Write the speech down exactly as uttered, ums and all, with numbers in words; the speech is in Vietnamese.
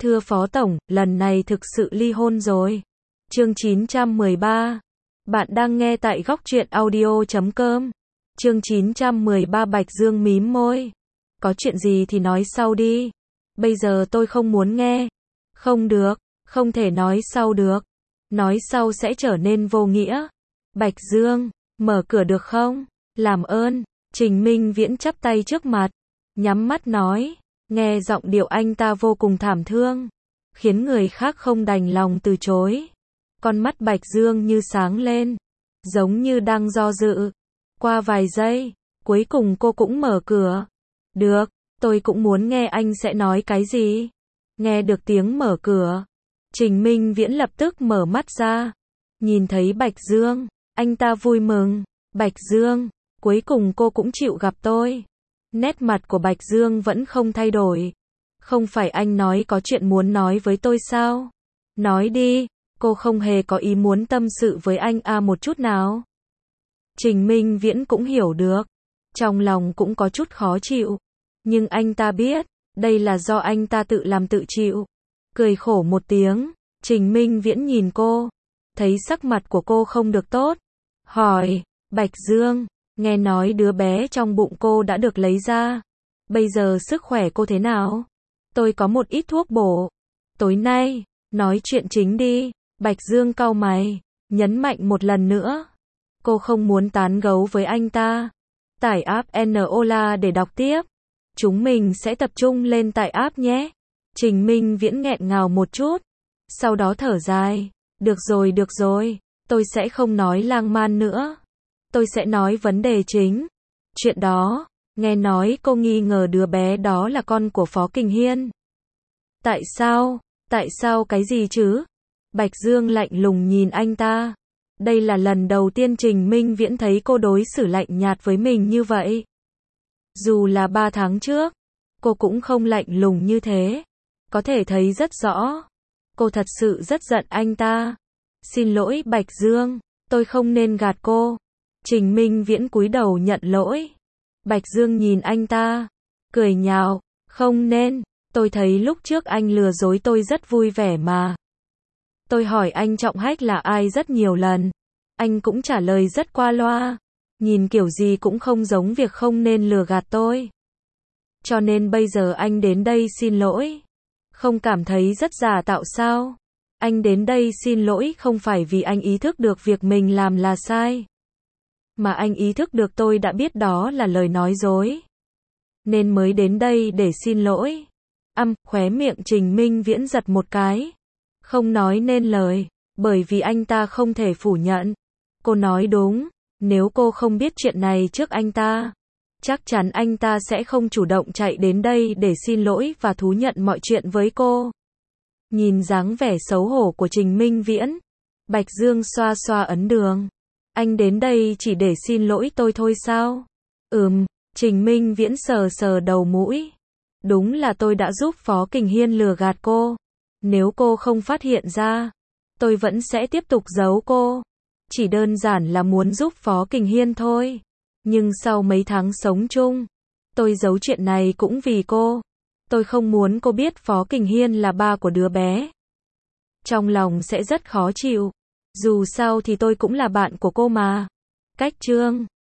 Thưa Phó Tổng, lần này thực sự ly hôn rồi. Chương chín trăm mười ba. Bạn đang nghe tại góc truyện audio chấm com. Chương chín trăm mười ba. Bạch Dương mím môi. Có chuyện gì thì nói sau đi. Bây giờ tôi không muốn nghe. Không được, không thể nói sau được. Nói sau sẽ trở nên vô nghĩa. Bạch Dương, mở cửa được không? Làm ơn. Trình Minh Viễn chắp tay trước mặt, nhắm mắt nói, nghe giọng điệu anh ta vô cùng thảm thương, khiến người khác không đành lòng từ chối. Con mắt Bạch Dương như sáng lên, giống như đang do dự. Qua vài giây, cuối cùng cô cũng mở cửa. Được, tôi cũng muốn nghe anh sẽ nói cái gì. Nghe được tiếng mở cửa, Trình Minh Viễn lập tức mở mắt ra. Nhìn thấy Bạch Dương, anh ta vui mừng. Bạch Dương, cuối cùng cô cũng chịu gặp tôi. Nét mặt của Bạch Dương vẫn không thay đổi. Không phải anh nói có chuyện muốn nói với tôi sao? Nói đi, cô không hề có ý muốn tâm sự với anh à một chút nào. Trình Minh Viễn cũng hiểu được. Trong lòng cũng có chút khó chịu. Nhưng anh ta biết, đây là do anh ta tự làm tự chịu. Cười khổ một tiếng, Trình Minh Viễn nhìn cô. Thấy sắc mặt của cô không được tốt. Hỏi, Bạch Dương, nghe nói đứa bé trong bụng cô đã được lấy ra. Bây giờ sức khỏe cô thế nào? Tôi có một ít thuốc bổ. Tối nay, nói chuyện chính đi. Bạch Dương cau mày, nhấn mạnh một lần nữa. Cô không muốn tán gẫu với anh ta. Tải app Enola để đọc tiếp. Chúng mình sẽ tập trung lên tại app nhé. Trình Minh Viễn nghẹn ngào một chút. Sau đó thở dài. Được rồi được rồi, tôi sẽ không nói lang man nữa. Tôi sẽ nói vấn đề chính. Chuyện đó, nghe nói cô nghi ngờ đứa bé đó là con của Phó Kình Hiên. Tại sao? Tại sao cái gì chứ? Bạch Dương lạnh lùng nhìn anh ta. Đây là lần đầu tiên Trình Minh Viễn thấy cô đối xử lạnh nhạt với mình như vậy. Dù là ba tháng trước, cô cũng không lạnh lùng như thế. Có thể thấy rất rõ. Cô thật sự rất giận anh ta. Xin lỗi Bạch Dương, tôi không nên gạt cô. Trình Minh Viễn cúi đầu nhận lỗi. Bạch Dương nhìn anh ta, cười nhạo, không nên, tôi thấy lúc trước anh lừa dối tôi rất vui vẻ mà. Tôi hỏi anh Trọng Hách là ai rất nhiều lần, anh cũng trả lời rất qua loa, nhìn kiểu gì cũng không giống việc không nên lừa gạt tôi. Cho nên bây giờ anh đến đây xin lỗi, không cảm thấy rất giả tạo sao? Anh đến đây xin lỗi không phải vì anh ý thức được việc mình làm là sai. Mà anh ý thức được tôi đã biết đó là lời nói dối. Nên mới đến đây để xin lỗi. Âm, khóe miệng Trình Minh Viễn giật một cái. Không nói nên lời, bởi vì anh ta không thể phủ nhận. Cô nói đúng, nếu cô không biết chuyện này trước anh ta, chắc chắn anh ta sẽ không chủ động chạy đến đây để xin lỗi và thú nhận mọi chuyện với cô. Nhìn dáng vẻ xấu hổ của Trình Minh Viễn, Bạch Dương xoa xoa ấn đường. Anh đến đây chỉ để xin lỗi tôi thôi sao? Ừm, Trình Minh Viễn sờ sờ đầu mũi. Đúng là tôi đã giúp Phó Kình Hiên lừa gạt cô. Nếu cô không phát hiện ra, tôi vẫn sẽ tiếp tục giấu cô. Chỉ đơn giản là muốn giúp Phó Kình Hiên thôi. Nhưng sau mấy tháng sống chung, tôi giấu chuyện này cũng vì cô. Tôi không muốn cô biết Phó Kình Hiên là ba của đứa bé. Trong lòng sẽ rất khó chịu. Dù sao thì tôi cũng là bạn của cô mà. Cách chương